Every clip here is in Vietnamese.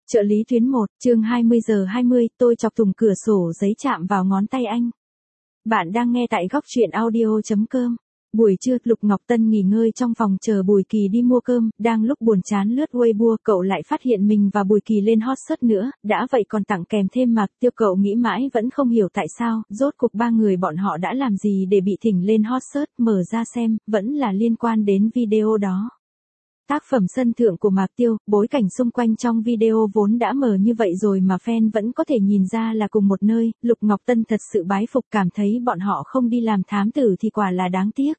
Trợ lý tuyến 1, chương 20:20, tôi chọc thùng cửa sổ giấy chạm vào ngón tay anh. Bạn đang nghe tại góc truyện audio.com. Buổi trưa, Lục Ngọc Tân nghỉ ngơi trong phòng chờ Bùi Kỳ đi mua cơm, đang lúc buồn chán lướt Weibo, cậu lại phát hiện mình và Bùi Kỳ lên hot search nữa, đã vậy còn tặng kèm thêm Mạc Tiêu. Cậu nghĩ mãi vẫn không hiểu tại sao, rốt cuộc ba người bọn họ đã làm gì để bị thỉnh lên hot search, mở ra xem, vẫn là liên quan đến video đó. Tác phẩm sân thượng của Mạc Tiêu, bối cảnh xung quanh trong video vốn đã mờ như vậy rồi mà fan vẫn có thể nhìn ra là cùng một nơi. Lục Ngọc Tân thật sự bái phục, cảm thấy bọn họ không đi làm thám tử thì quả là đáng tiếc.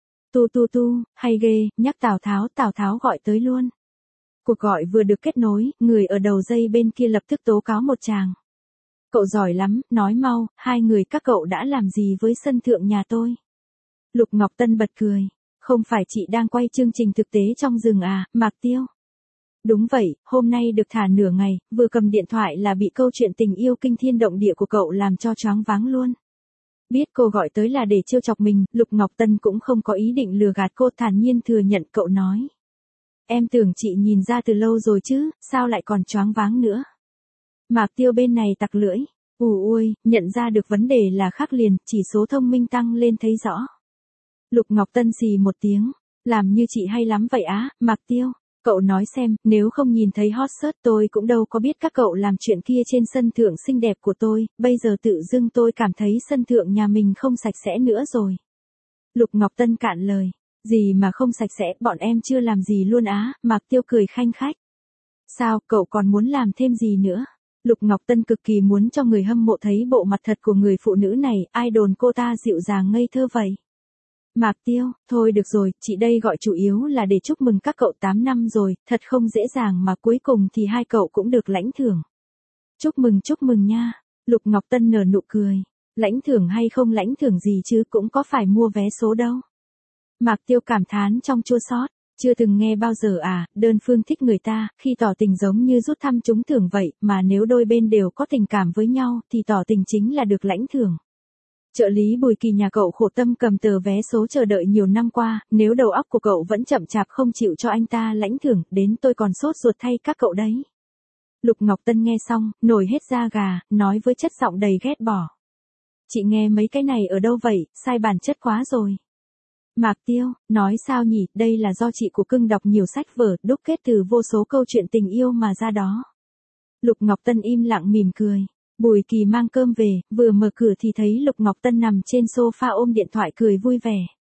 Hay ghê, nhắc Tào Tháo gọi tới luôn. Cuộc gọi vừa được kết nối, người ở đầu dây bên kia lập tức tố cáo một chàng. Cậu giỏi lắm, nói mau, hai người các cậu đã làm gì với sân thượng nhà tôi? Lục Ngọc Tân bật cười. Không phải chị đang quay chương trình thực tế trong rừng à, Mạc Tiêu? Đúng vậy, hôm nay được thả nửa ngày, vừa cầm điện thoại là bị câu chuyện tình yêu kinh thiên động địa của cậu làm cho choáng váng luôn. Biết cô gọi tới là để trêu chọc mình, Lục Ngọc Tân cũng không có ý định lừa gạt cô, thản nhiên thừa nhận. Cậu nói. Em tưởng chị nhìn ra từ lâu rồi chứ, sao lại còn choáng váng nữa? Mạc Tiêu bên này tặc lưỡi. Ui, nhận ra được vấn đề là khác liền, chỉ số thông minh tăng lên thấy rõ. Lục Ngọc Tân xì một tiếng, làm như chị hay lắm vậy á, Mạc Tiêu. Cậu nói xem, nếu không nhìn thấy hot search tôi cũng đâu có biết các cậu làm chuyện kia trên sân thượng xinh đẹp của tôi, bây giờ tự dưng tôi cảm thấy sân thượng nhà mình không sạch sẽ nữa rồi. Lục Ngọc Tân cạn lời, gì mà không sạch sẽ, bọn em chưa làm gì luôn á, Mạc Tiêu cười khanh khách. Sao, cậu còn muốn làm thêm gì nữa? Lục Ngọc Tân cực kỳ muốn cho người hâm mộ thấy bộ mặt thật của người phụ nữ này, ai đồn cô ta dịu dàng ngây thơ vậy. Mạc Tiêu, thôi được rồi, chị đây gọi chủ yếu là để chúc mừng các cậu 8 năm rồi, thật không dễ dàng mà cuối cùng thì hai cậu cũng được lãnh thưởng. Chúc mừng nha. Lục Ngọc Tân nở nụ cười. Lãnh thưởng hay không lãnh thưởng gì chứ cũng có phải mua vé số đâu. Mạc Tiêu cảm thán trong chua xót. Chưa từng nghe bao giờ à, đơn phương thích người ta, khi tỏ tình giống như rút thăm trúng thưởng vậy, mà nếu đôi bên đều có tình cảm với nhau thì tỏ tình chính là được lãnh thưởng. Trợ lý Bùi Kỳ nhà cậu khổ tâm cầm tờ vé số chờ đợi nhiều năm qua, nếu đầu óc của cậu vẫn chậm chạp không chịu cho anh ta lãnh thưởng, đến tôi còn sốt ruột thay các cậu đấy. Lục Ngọc Tân nghe xong, nổi hết da gà, nói với chất giọng đầy ghét bỏ. Chị nghe mấy cái này ở đâu vậy, sai bản chất quá rồi. Mạc Tiêu, nói sao nhỉ, đây là do chị của cưng đọc nhiều sách vở, đúc kết từ vô số câu chuyện tình yêu mà ra đó. Lục Ngọc Tân im lặng mỉm cười. Bùi Kỳ mang cơm về, vừa mở cửa thì thấy Lục Ngọc Tân nằm trên sofa ôm điện thoại cười vui vẻ.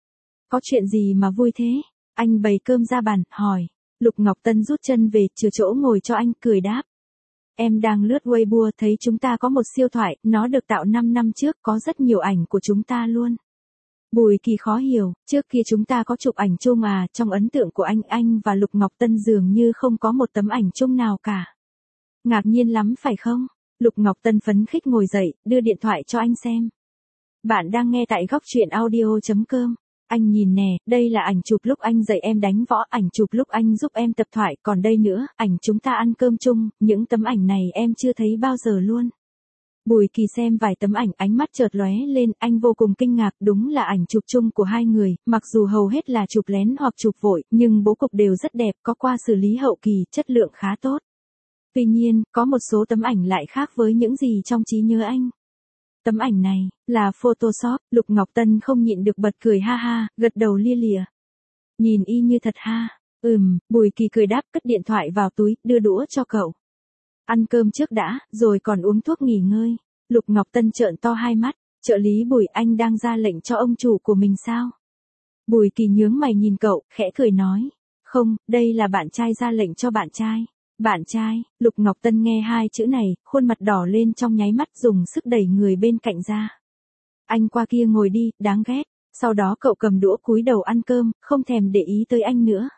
Có chuyện gì mà vui thế? Anh bày cơm ra bàn, hỏi. Lục Ngọc Tân rút chân về, chừa chỗ ngồi cho anh, cười đáp. Em đang lướt Weibo thấy chúng ta có một siêu thoại, nó được tạo 5 năm trước, có rất nhiều ảnh của chúng ta luôn. Bùi Kỳ khó hiểu, trước kia chúng ta có chụp ảnh chung à, trong ấn tượng của anh và Lục Ngọc Tân dường như không có một tấm ảnh chung nào cả. Ngạc nhiên lắm phải không? Lục Ngọc Tân phấn khích ngồi dậy, đưa điện thoại cho anh xem. Bạn đang nghe tại góc truyện audio.com. Anh nhìn nè, đây là ảnh chụp lúc anh dạy em đánh võ, ảnh chụp lúc anh giúp em tập thoại, còn đây nữa, ảnh chúng ta ăn cơm chung, những tấm ảnh này em chưa thấy bao giờ luôn. Bùi Kỳ xem vài tấm ảnh, ánh mắt chợt lóe lên, anh vô cùng kinh ngạc, đúng là ảnh chụp chung của hai người, mặc dù hầu hết là chụp lén hoặc chụp vội, nhưng bố cục đều rất đẹp, có qua xử lý hậu kỳ, chất lượng khá tốt. Tuy nhiên, có một số tấm ảnh lại khác với những gì trong trí nhớ anh. Tấm ảnh này, là Photoshop, Lục Ngọc Tân không nhịn được bật cười ha ha, gật đầu lia lịa. Nhìn y như thật ha. Bùi Kỳ cười đáp, cất điện thoại vào túi, đưa đũa cho cậu. Ăn cơm trước đã, rồi còn uống thuốc nghỉ ngơi. Lục Ngọc Tân trợn to hai mắt, trợ lý Bùi, anh đang ra lệnh cho ông chủ của mình sao? Bùi Kỳ nhướng mày nhìn cậu, khẽ cười nói. Không, đây là bạn trai ra lệnh cho bạn trai. Bạn trai, Lục Ngọc Tân nghe hai chữ này, khuôn mặt đỏ lên trong nháy mắt, dùng sức đẩy người bên cạnh ra. Anh qua kia ngồi đi, đáng ghét. Sau đó cậu cầm đũa cúi đầu ăn cơm, không thèm để ý tới anh nữa.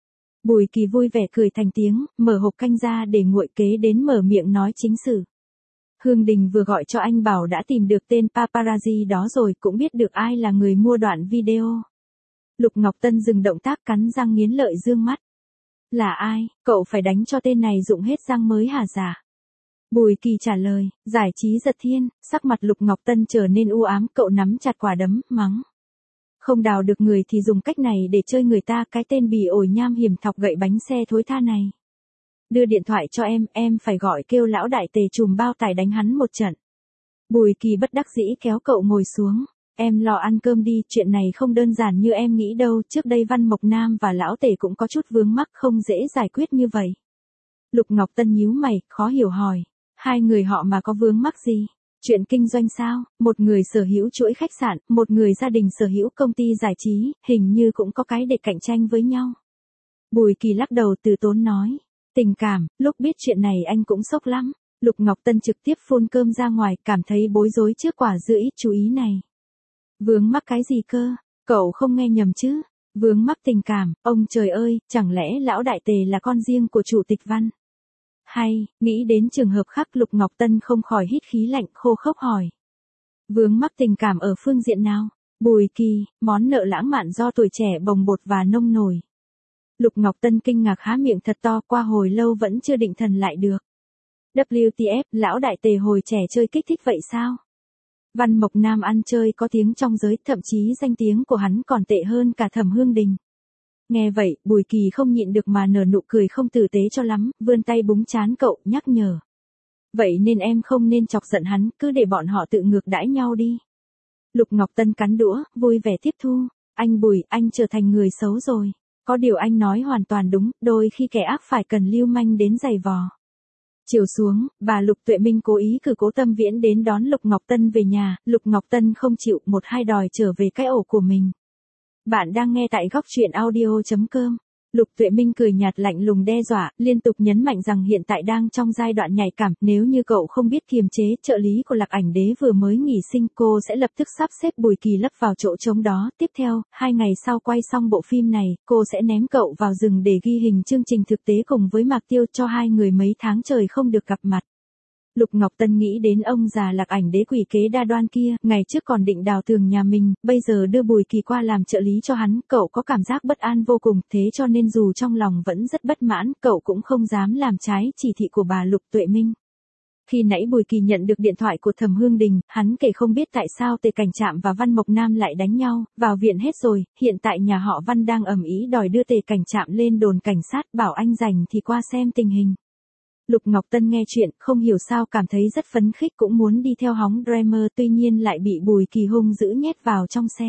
Bùi Kỳ vui vẻ cười thành tiếng, mở hộp canh ra để nguội, kế đến mở miệng nói chính sự. Hương Đình vừa gọi cho anh bảo đã tìm được tên paparazzi đó rồi, cũng biết được ai là người mua đoạn video. Lục Ngọc Tân dừng động tác, cắn răng nghiến lợi dương mắt. Là ai, cậu phải đánh cho tên này rụng hết răng mới hả dạ? Bùi Kỳ trả lời, giải trí giật thiên, sắc mặt Lục Ngọc Tân trở nên u ám, cậu nắm chặt quả đấm, mắng. Không đào được người thì dùng cách này để chơi người ta, cái tên bỉ ổi nham hiểm thọc gậy bánh xe thối tha này. đưa điện thoại cho em phải gọi kêu lão đại tề trùm bao tải đánh hắn một trận. Bùi Kỳ bất đắc dĩ kéo cậu ngồi xuống. Em lo ăn cơm đi, chuyện này không đơn giản như em nghĩ đâu, trước đây Văn Mộc Nam và lão tề cũng có chút vướng mắc không dễ giải quyết như vậy. Lục Ngọc Tân nhíu mày, khó hiểu hỏi. Hai người họ mà có vướng mắc gì? Chuyện kinh doanh sao? Một người sở hữu chuỗi khách sạn, một người gia đình sở hữu công ty giải trí, hình như cũng có cái để cạnh tranh với nhau. Bùi Kỳ lắc đầu từ tốn nói. Tình cảm, lúc biết chuyện này anh cũng sốc lắm. Lục Ngọc Tân trực tiếp phun cơm ra ngoài, cảm thấy bối rối trước quả dưa ít chú ý này. Vướng mắc cái gì cơ? Cậu không nghe nhầm chứ? Vướng mắc tình cảm, ông trời ơi, chẳng lẽ lão đại tề là con riêng của chủ tịch Văn? Hay, nghĩ đến trường hợp khác Lục Ngọc Tân không khỏi hít khí lạnh khô khốc hỏi. Vướng mắc tình cảm ở phương diện nào? Bùi Kỳ, món nợ lãng mạn do tuổi trẻ bồng bột và nông nổi. Lục Ngọc Tân kinh ngạc há miệng thật to, qua hồi lâu vẫn chưa định thần lại được. WTF, lão đại tề hồi trẻ chơi kích thích vậy sao? Văn Mộc Nam ăn chơi có tiếng trong giới, thậm chí danh tiếng của hắn còn tệ hơn cả Thẩm Hương Đình. Nghe vậy, Bùi Kỳ không nhịn được mà nở nụ cười không tử tế cho lắm, vươn tay búng trán cậu, nhắc nhở. Vậy nên em không nên chọc giận hắn, cứ để bọn họ tự ngược đãi nhau đi. Lục Ngọc Tân cắn đũa, vui vẻ tiếp thu. Anh Bùi, anh trở thành người xấu rồi. Có điều anh nói hoàn toàn đúng, đôi khi kẻ ác phải cần lưu manh đến giày vò. Chiều xuống, bà Lục Tuệ Minh cố ý cử Cố Tâm Viễn đến đón Lục Ngọc Tân về nhà, Lục Ngọc Tân không chịu, một hai đòi trở về cái ổ của mình. Bạn đang nghe tại góc truyện audio.com. Lục Tuệ Minh cười nhạt lạnh lùng đe dọa, liên tục nhấn mạnh rằng hiện tại đang trong giai đoạn nhạy cảm, nếu như cậu không biết kiềm chế, trợ lý của Lạc Ảnh Đế vừa mới nghỉ sinh, cô sẽ lập tức sắp xếp Bùi Kỳ lấp vào chỗ trống đó. Tiếp theo, 2 ngày sau quay xong bộ phim này, cô sẽ ném cậu vào rừng để ghi hình chương trình thực tế cùng với Mạc Tiêu cho hai người mấy tháng trời không được gặp mặt. Lục Ngọc Tân nghĩ đến ông già Lạc Ảnh Đế quỷ kế đa đoan kia, ngày trước còn định đào tường nhà mình, bây giờ đưa Bùi Kỳ qua làm trợ lý cho hắn, cậu có cảm giác bất an vô cùng, thế cho nên dù trong lòng vẫn rất bất mãn, cậu cũng không dám làm trái chỉ thị của bà Lục Tuệ Minh. Khi nãy Bùi Kỳ nhận được điện thoại của Thẩm Hương Đình, hắn kể không biết tại sao Tề Cảnh Trạm và Văn Mộc Nam lại đánh nhau, vào viện hết rồi, hiện tại nhà họ Văn đang ầm ĩ đòi đưa Tề Cảnh Trạm lên đồn cảnh sát, bảo anh rảnh thì qua xem tình hình. Lục Ngọc Tân nghe chuyện, không hiểu sao cảm thấy rất phấn khích cũng muốn đi theo hóng drama, tuy nhiên lại bị Bùi Kỳ hung dữ nhét vào trong xe.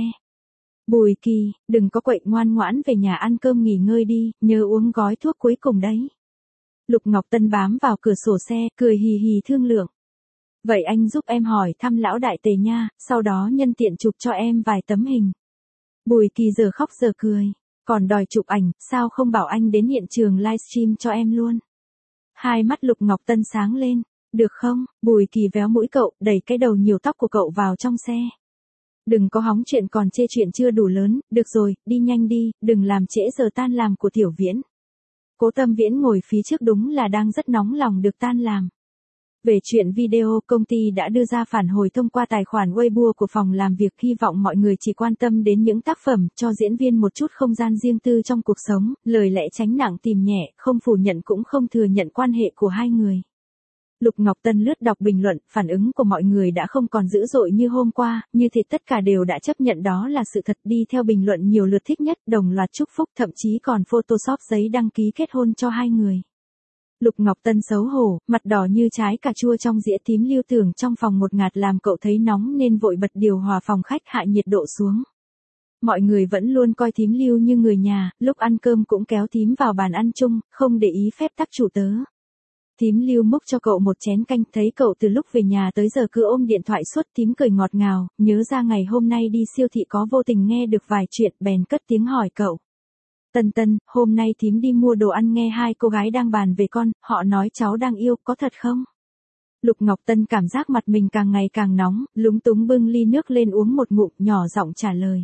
Bùi Kỳ, đừng có quậy, ngoan ngoãn về nhà ăn cơm nghỉ ngơi đi, nhớ uống gói thuốc cuối cùng đấy. Lục Ngọc Tân bám vào cửa sổ xe, cười hì hì thương lượng. Vậy anh giúp em hỏi thăm lão đại tề nha, sau đó nhân tiện chụp cho em vài tấm hình. Bùi Kỳ giờ khóc giờ cười, còn đòi chụp ảnh, sao không bảo anh đến hiện trường livestream cho em luôn. Hai mắt Lục Ngọc Tân sáng lên. Được không? Bùi Kỳ véo mũi cậu, đẩy cái đầu nhiều tóc của cậu vào trong xe. Đừng có hóng chuyện còn chê chuyện chưa đủ lớn, được rồi, đi nhanh đi, đừng làm trễ giờ tan làm của Tiểu Viễn. Cố Tâm Viễn ngồi phía trước đúng là đang rất nóng lòng được tan làm. Về chuyện video, công ty đã đưa ra phản hồi thông qua tài khoản Weibo của phòng làm việc, hy vọng mọi người chỉ quan tâm đến những tác phẩm, cho diễn viên một chút không gian riêng tư trong cuộc sống, lời lẽ tránh nặng tìm nhẹ, không phủ nhận cũng không thừa nhận quan hệ của hai người. Lục Ngọc Tân lướt đọc bình luận, phản ứng của mọi người đã không còn dữ dội như hôm qua, như thế tất cả đều đã chấp nhận đó là sự thật. Đi theo bình luận nhiều lượt thích nhất, đồng loạt chúc phúc, thậm chí còn photoshop giấy đăng ký kết hôn cho hai người. Lục Ngọc Tân xấu hổ, mặt đỏ như trái cà chua trong dĩa. Thím Lưu tưởng trong phòng một ngạt làm cậu thấy nóng nên vội bật điều hòa phòng khách hạ nhiệt độ xuống. Mọi người vẫn luôn coi thím Lưu như người nhà, lúc ăn cơm cũng kéo thím vào bàn ăn chung, không để ý phép tắc chủ tớ. Thím Lưu múc cho cậu một chén canh, thấy cậu từ lúc về nhà tới giờ cứ ôm điện thoại suốt, thím cười ngọt ngào, nhớ ra ngày hôm nay đi siêu thị có vô tình nghe được vài chuyện, bèn cất tiếng hỏi cậu. Tân Tân, hôm nay thím đi mua đồ ăn nghe hai cô gái đang bàn về con, họ nói cháu đang yêu, có thật không? Lục Ngọc Tân cảm giác mặt mình càng ngày càng nóng, lúng túng bưng ly nước lên uống một ngụm, nhỏ giọng trả lời.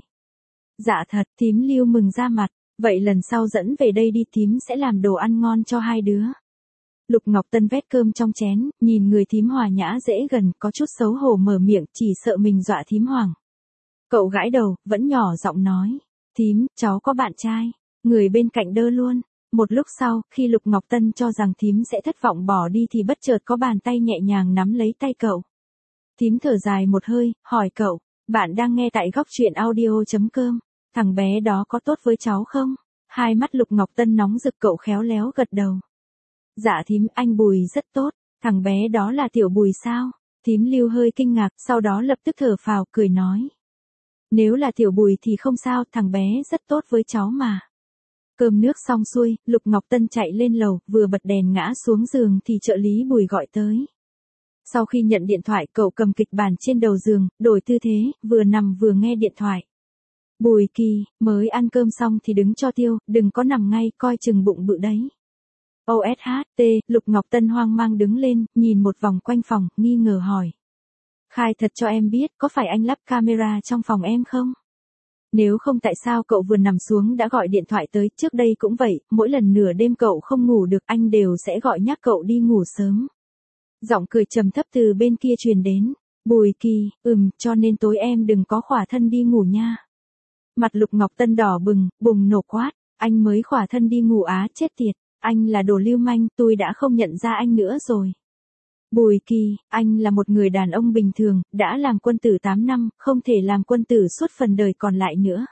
Dạ thật, thím Lưu mừng ra mặt, vậy lần sau dẫn về đây đi, thím sẽ làm đồ ăn ngon cho hai đứa. Lục Ngọc Tân vét cơm trong chén, nhìn người thím hòa nhã dễ gần, có chút xấu hổ mở miệng, chỉ sợ mình dọa thím hoảng. Cậu gãi đầu, vẫn nhỏ giọng nói. Thím, cháu có bạn trai. Người bên cạnh đơ luôn. Một lúc sau, khi Lục Ngọc Tân cho rằng thím sẽ thất vọng bỏ đi thì bất chợt có bàn tay nhẹ nhàng nắm lấy tay cậu. Thím thở dài một hơi, hỏi cậu, bạn đang nghe tại góc truyện audio.com, thằng bé đó có tốt với cháu không? Hai mắt Lục Ngọc Tân nóng rực, cậu khéo léo gật đầu. Dạ thím, anh Bùi rất tốt, thằng bé đó là tiểu Bùi sao? Thím Lưu hơi kinh ngạc, sau đó lập tức thở phào, cười nói. Nếu là tiểu Bùi thì không sao, thằng bé rất tốt với cháu mà. Cơm nước xong xuôi, Lục Ngọc Tân chạy lên lầu, vừa bật đèn ngã xuống giường thì trợ lý Bùi gọi tới. Sau khi nhận điện thoại, cậu cầm kịch bản trên đầu giường, đổi tư thế, vừa nằm vừa nghe điện thoại. Bùi Kỳ, mới ăn cơm xong thì đứng cho tiêu, đừng có nằm ngay, coi chừng bụng bự đấy. OSHT, Lục Ngọc Tân hoang mang đứng lên, nhìn một vòng quanh phòng, nghi ngờ hỏi. Khai thật cho em biết, có phải anh lắp camera trong phòng em không? Nếu không tại sao cậu vừa nằm xuống đã gọi điện thoại tới, trước đây cũng vậy, mỗi lần nửa đêm cậu không ngủ được anh đều sẽ gọi nhắc cậu đi ngủ sớm. Giọng cười trầm thấp từ bên kia truyền đến. Bùi Kỳ, cho nên tối em đừng có khỏa thân đi ngủ nha. Mặt Lục Ngọc Tân đỏ bừng, bùng nổ quát, anh mới khỏa thân đi ngủ á, chết tiệt, anh là đồ lưu manh, tôi đã không nhận ra anh nữa rồi. Bùi Kỳ, anh là một người đàn ông bình thường, đã làm quân tử 8 năm, không thể làm quân tử suốt phần đời còn lại nữa.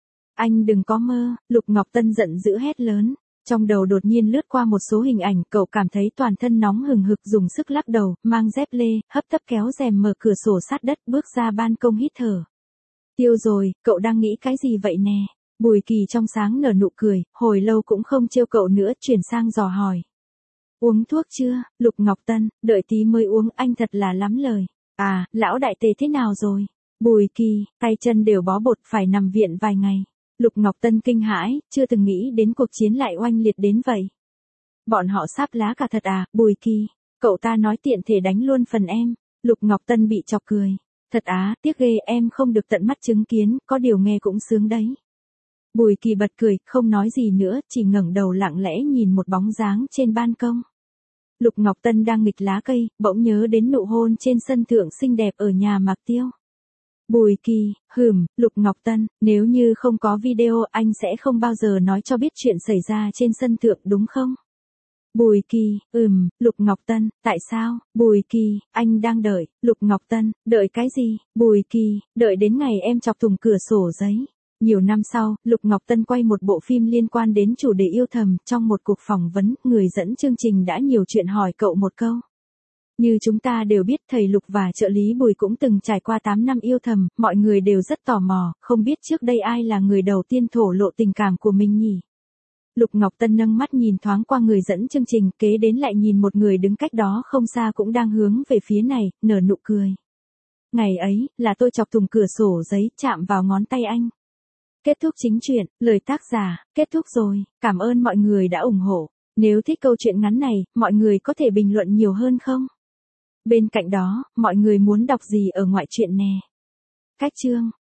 Anh đừng có mơ, Lục Ngọc Tân giận dữ hét lớn. Trong đầu đột nhiên lướt qua một số hình ảnh, cậu cảm thấy toàn thân nóng hừng hực, dùng sức lắc đầu, mang dép lê, hấp tấp kéo rèm mở cửa sổ sát đất, bước ra ban công hít thở. Tiêu rồi, cậu đang nghĩ cái gì vậy nè? Bùi Kỳ trong sáng nở nụ cười, hồi lâu cũng không trêu cậu nữa, chuyển sang dò hỏi. Uống thuốc chưa, Lục Ngọc Tân, đợi tí mới uống, anh thật là lắm lời. À, lão đại tề thế nào rồi? Bùi Kỳ, tay chân đều bó bột, phải nằm viện vài ngày. Lục Ngọc Tân kinh hãi, chưa từng nghĩ đến cuộc chiến lại oanh liệt đến vậy. Bọn họ sáp lá cả thật à, Bùi Kỳ, cậu ta nói tiện thể đánh luôn phần em. Lục Ngọc Tân bị chọc cười. Thật á, tiếc ghê, em không được tận mắt chứng kiến, có điều nghe cũng sướng đấy. Bùi Kỳ bật cười, không nói gì nữa, chỉ ngẩng đầu lặng lẽ nhìn một bóng dáng trên ban công. Lục Ngọc Tân đang nghịch lá cây, bỗng nhớ đến nụ hôn trên sân thượng xinh đẹp ở nhà Mạc Tiêu. Bùi Kỳ, Lục Ngọc Tân, nếu như không có video anh sẽ không bao giờ nói cho biết chuyện xảy ra trên sân thượng đúng không? Bùi Kỳ, Lục Ngọc Tân, tại sao? Bùi Kỳ, anh đang đợi. Lục Ngọc Tân, đợi cái gì? Bùi Kỳ, đợi đến ngày em chọc thủng cửa sổ giấy. Nhiều năm sau, Lục Ngọc Tân quay một bộ phim liên quan đến chủ đề yêu thầm, trong một cuộc phỏng vấn, người dẫn chương trình đã nhiều chuyện hỏi cậu một câu. Như chúng ta đều biết thầy Lục và trợ lý Bùi cũng từng trải qua 8 năm yêu thầm, mọi người đều rất tò mò, không biết trước đây ai là người đầu tiên thổ lộ tình cảm của mình nhỉ? Lục Ngọc Tân nâng mắt nhìn thoáng qua người dẫn chương trình, kế đến lại nhìn một người đứng cách đó không xa cũng đang hướng về phía này, nở nụ cười. Ngày ấy, là tôi chọc thủng cửa sổ giấy, chạm vào ngón tay anh. Kết thúc chính truyện, lời tác giả, kết thúc rồi, cảm ơn mọi người đã ủng hộ. Nếu thích câu chuyện ngắn này, mọi người có thể bình luận nhiều hơn không? Bên cạnh đó, mọi người muốn đọc gì ở ngoại truyện nè? Cách chương